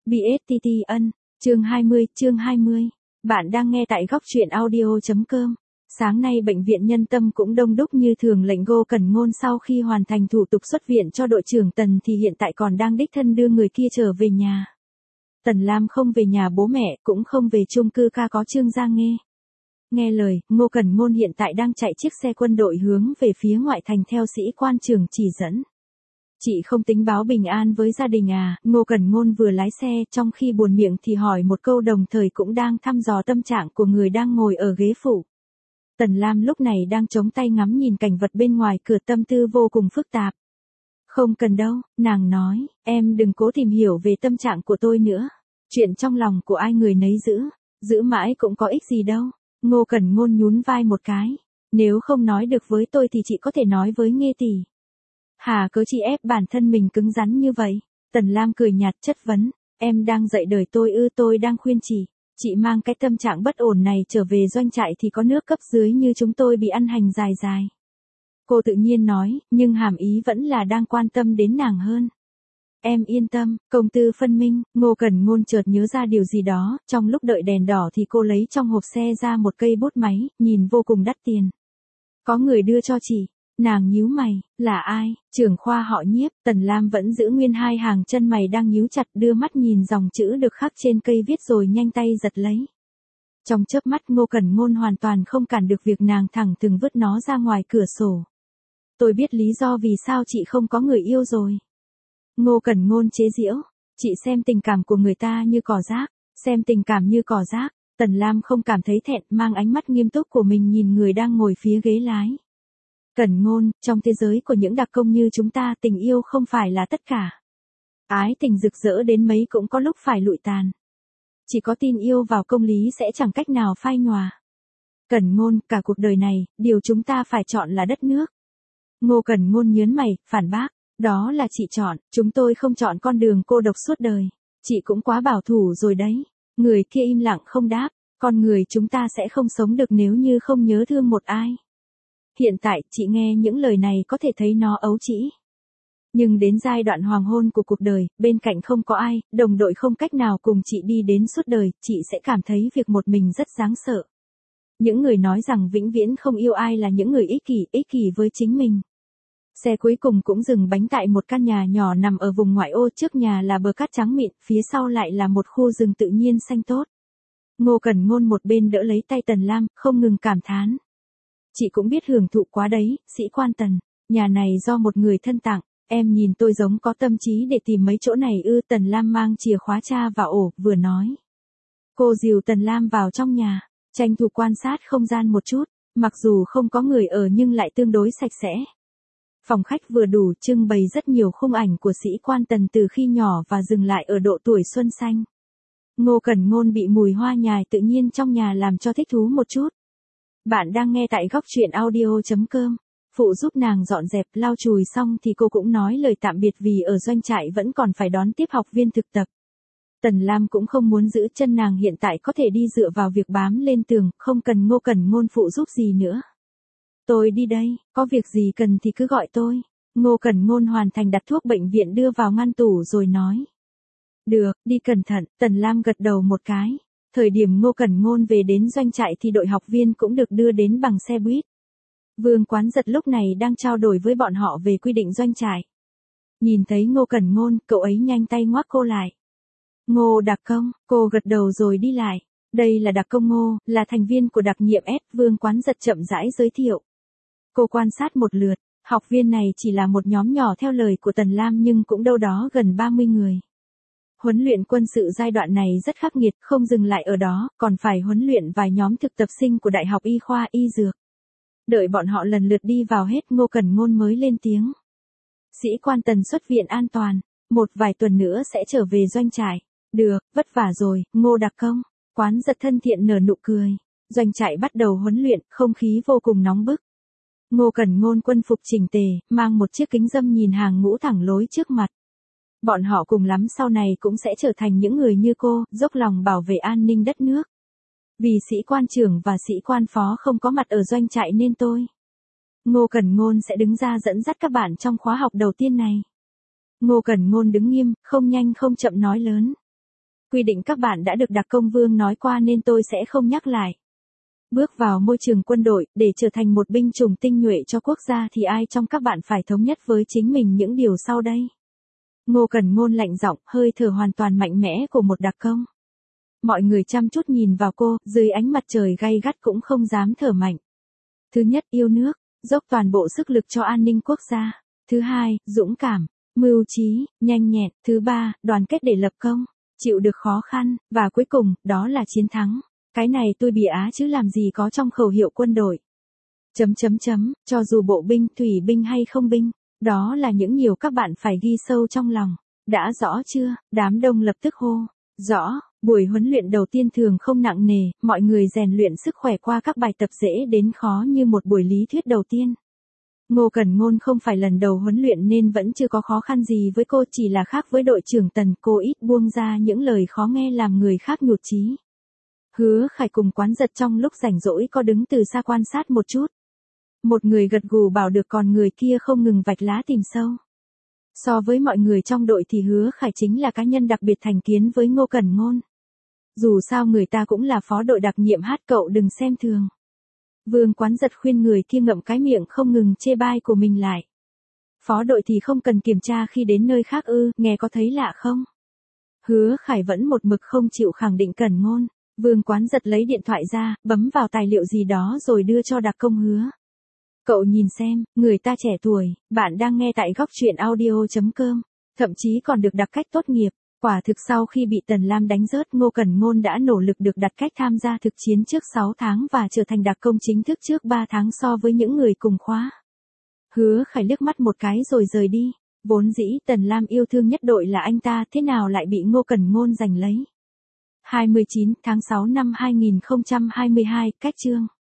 BSTT ân, chương 20. Bạn đang nghe tại góc truyện audio.com. Sáng nay bệnh viện Nhân Tâm cũng đông đúc như thường. Lệnh Ngô Cẩn Ngôn sau khi hoàn thành thủ tục xuất viện cho đội trưởng Tần thì hiện tại còn đang đích thân đưa người kia trở về nhà. Tần Lam không về nhà bố mẹ, cũng không về chung cư ca có Trương Gia Nghê. Nghe lời, Ngô Cẩn Ngôn hiện tại đang chạy chiếc xe quân đội hướng về phía ngoại thành theo sĩ quan trưởng chỉ dẫn. Chị không tính báo bình an với gia đình à? Ngô Cẩn Ngôn vừa lái xe, trong khi buồn miệng thì hỏi một câu, đồng thời cũng đang thăm dò tâm trạng của người đang ngồi ở ghế phụ. Tần Lam lúc này đang chống tay ngắm nhìn cảnh vật bên ngoài cửa, tâm tư vô cùng phức tạp. Không cần đâu, nàng nói, em đừng cố tìm hiểu về tâm trạng của tôi nữa. Chuyện trong lòng của ai người nấy giữ mãi cũng có ích gì đâu. Ngô Cẩn Ngôn nhún vai một cái. Nếu không nói được với tôi thì chị có thể nói với Nghê tỷ. Hà cớ chị ép bản thân mình cứng rắn như vậy? Tần Lam cười nhạt chất vấn. Em đang dạy đời tôi ư? Tôi đang khuyên chị mang cái tâm trạng bất ổn này trở về doanh trại thì có nước cấp dưới như chúng tôi bị ăn hành dài. Cô tự nhiên nói, nhưng hàm ý vẫn là đang quan tâm đến nàng hơn. Em yên tâm, công tư phân minh. Ngô Cẩn Ngôn chợt nhớ ra điều gì đó, trong lúc đợi đèn đỏ thì cô lấy trong hộp xe ra một cây bút máy, nhìn vô cùng đắt tiền. Có người đưa cho chị. Nàng nhíu mày, là ai? Trưởng khoa họ Nhiếp. Tần Lam vẫn giữ nguyên hai hàng chân mày đang nhíu chặt, đưa mắt nhìn dòng chữ được khắc trên cây viết rồi nhanh tay giật lấy. Trong chớp mắt Ngô Cẩn Ngôn hoàn toàn không cản được việc nàng thẳng thừng vứt nó ra ngoài cửa sổ. Tôi biết lý do vì sao chị không có người yêu rồi. Ngô Cẩn Ngôn chế giễu, chị xem tình cảm của người ta như cỏ rác, xem tình cảm như cỏ rác. Tần Lam không cảm thấy thẹn, mang ánh mắt nghiêm túc của mình nhìn người đang ngồi phía ghế lái. Cẩn Ngôn, trong thế giới của những đặc công như chúng ta, tình yêu không phải là tất cả. Ái tình rực rỡ đến mấy cũng có lúc phải lụi tàn. Chỉ có tin yêu vào công lý sẽ chẳng cách nào phai nhòa. Cẩn Ngôn, cả cuộc đời này, điều chúng ta phải chọn là đất nước. Ngô Cẩn Ngôn nhớn mày, phản bác. Đó là chị chọn, chúng tôi không chọn con đường cô độc suốt đời. Chị cũng quá bảo thủ rồi đấy. Người kia im lặng không đáp. Con người chúng ta sẽ không sống được nếu như không nhớ thương một ai. Hiện tại, chị nghe những lời này có thể thấy nó ấu trĩ. Nhưng đến giai đoạn hoàng hôn của cuộc đời, bên cạnh không có ai, đồng đội không cách nào cùng chị đi đến suốt đời, chị sẽ cảm thấy việc một mình rất đáng sợ. Những người nói rằng vĩnh viễn không yêu ai là những người ích kỷ với chính mình. Xe cuối cùng cũng dừng bánh tại một căn nhà nhỏ nằm ở vùng ngoại ô, trước nhà là bờ cát trắng mịn, phía sau lại là một khu rừng tự nhiên xanh tốt. Ngô Cẩn Ngôn một bên đỡ lấy tay Tần Lam, không ngừng cảm thán. Chị cũng biết hưởng thụ quá đấy, sĩ quan Tần. Nhà này do một người thân tặng, em nhìn tôi giống có tâm trí để tìm mấy chỗ này ư? Tần Lam mang chìa khóa tra vào ổ, vừa nói. Cô dìu Tần Lam vào trong nhà, tranh thủ quan sát không gian một chút, mặc dù không có người ở nhưng lại tương đối sạch sẽ. Phòng khách vừa đủ, trưng bày rất nhiều khung ảnh của sĩ quan Tần từ khi nhỏ và dừng lại ở độ tuổi xuân xanh. Ngô Cẩn Ngôn bị mùi hoa nhài tự nhiên trong nhà làm cho thích thú một chút. Bạn đang nghe tại góc truyện audio.com. Phụ giúp nàng dọn dẹp, lau chùi xong thì cô cũng nói lời tạm biệt vì ở doanh trại vẫn còn phải đón tiếp học viên thực tập. Tần Lam cũng không muốn giữ chân nàng hiện tại có thể đi dựa vào việc bám lên tường, không cần Ngô Cẩn Ngôn phụ giúp gì nữa. Tôi đi đây, có việc gì cần thì cứ gọi tôi. Ngô Cẩn Ngôn hoàn thành đặt thuốc bệnh viện đưa vào ngăn tủ rồi nói. Được, đi cẩn thận. Tần Lam gật đầu một cái. Thời điểm Ngô Cẩn Ngôn về đến doanh trại thì đội học viên cũng được đưa đến bằng xe buýt. Vương Quán Giật lúc này đang trao đổi với bọn họ về quy định doanh trại. Nhìn thấy Ngô Cẩn Ngôn, cậu ấy nhanh tay ngoắc cô lại. Ngô đặc công, cô gật đầu rồi đi lại. Đây là đặc công Ngô, là thành viên của đặc nhiệm S. Vương Quán Giật chậm rãi giới thiệu. Cô quan sát một lượt, học viên này chỉ là một nhóm nhỏ theo lời của Tần Lam nhưng cũng đâu đó gần 30 người. Huấn luyện quân sự giai đoạn này rất khắc nghiệt, không dừng lại ở đó, còn phải huấn luyện vài nhóm thực tập sinh của Đại học Y khoa Y Dược. Đợi bọn họ lần lượt đi vào hết, Ngô Cẩn Ngôn mới lên tiếng. Sĩ quan Tần xuất viện an toàn, một vài tuần nữa sẽ trở về doanh trại. Được, vất vả rồi, Ngô đặc công. Quán Giật thân thiện nở nụ cười. Doanh trại bắt đầu huấn luyện, không khí vô cùng nóng bức. Ngô Cẩn Ngôn quân phục chỉnh tề, mang một chiếc kính râm nhìn hàng ngũ thẳng lối trước mặt. Bọn họ cùng lắm sau này cũng sẽ trở thành những người như cô, dốc lòng bảo vệ an ninh đất nước. Vì sĩ quan trưởng và sĩ quan phó không có mặt ở doanh trại nên tôi. Ngô Cẩn Ngôn sẽ đứng ra dẫn dắt các bạn trong khóa học đầu tiên này. Ngô Cẩn Ngôn đứng nghiêm, không nhanh không chậm nói lớn. Quy định các bạn đã được đặc công Vương nói qua nên tôi sẽ không nhắc lại. Bước vào môi trường quân đội, để trở thành một binh chủng tinh nhuệ cho quốc gia thì ai trong các bạn phải thống nhất với chính mình những điều sau đây. Ngô Cẩn Ngôn lạnh giọng, hơi thở hoàn toàn mạnh mẽ của một đặc công. Mọi người chăm chút nhìn vào cô, dưới ánh mặt trời gay gắt cũng không dám thở mạnh. Thứ nhất, yêu nước, dốc toàn bộ sức lực cho an ninh quốc gia. Thứ hai, dũng cảm, mưu trí, nhanh nhẹn. Thứ ba, đoàn kết để lập công, chịu được khó khăn. Và cuối cùng, đó là chiến thắng. Cái này tôi bịa á chứ làm gì có trong khẩu hiệu quân đội. Cho dù bộ binh, thủy binh hay không binh, đó là những điều các bạn phải ghi sâu trong lòng. Đã rõ chưa? Đám đông lập tức hô. Rõ. Buổi huấn luyện đầu tiên thường không nặng nề, mọi người rèn luyện sức khỏe qua các bài tập dễ đến khó như một buổi lý thuyết đầu tiên. Ngô Cẩn Ngôn không phải lần đầu huấn luyện nên vẫn chưa có khó khăn gì với cô, chỉ là khác với đội trưởng Tần, cô ít buông ra những lời khó nghe làm người khác nhụt chí. Hứa Khải cùng Quán Giật trong lúc rảnh rỗi có đứng từ xa quan sát một chút. Một người gật gù bảo được, còn người kia không ngừng vạch lá tìm sâu. So với mọi người trong đội thì Hứa Khải chính là cá nhân đặc biệt thành kiến với Ngô Cẩn Ngôn. Dù sao người ta cũng là phó đội đặc nhiệm hát, cậu đừng xem thường. Vương Quán Giật khuyên người kia ngậm cái miệng không ngừng chê bai của mình lại. Phó đội thì không cần kiểm tra khi đến nơi khác ư, nghe có thấy lạ không? Hứa Khải vẫn một mực không chịu khẳng định Cẩn Ngôn. Vương Quán Giật lấy điện thoại ra, bấm vào tài liệu gì đó rồi đưa cho đặc công Hứa. Cậu nhìn xem, người ta trẻ tuổi, bạn đang nghe tại góc truyện audio.com, thậm chí còn được đặt cách tốt nghiệp. Quả thực sau khi bị Tần Lam đánh rớt, Ngô Cẩn Ngôn đã nỗ lực được đặt cách tham gia thực chiến trước 6 tháng và trở thành đặc công chính thức trước 3 tháng so với những người cùng khóa. Hứa Khải liếc mắt một cái rồi rời đi. Vốn dĩ Tần Lam yêu thương nhất đội là anh ta, thế nào lại bị Ngô Cẩn Ngôn giành lấy. 29 tháng 6 năm 2022, cách chương.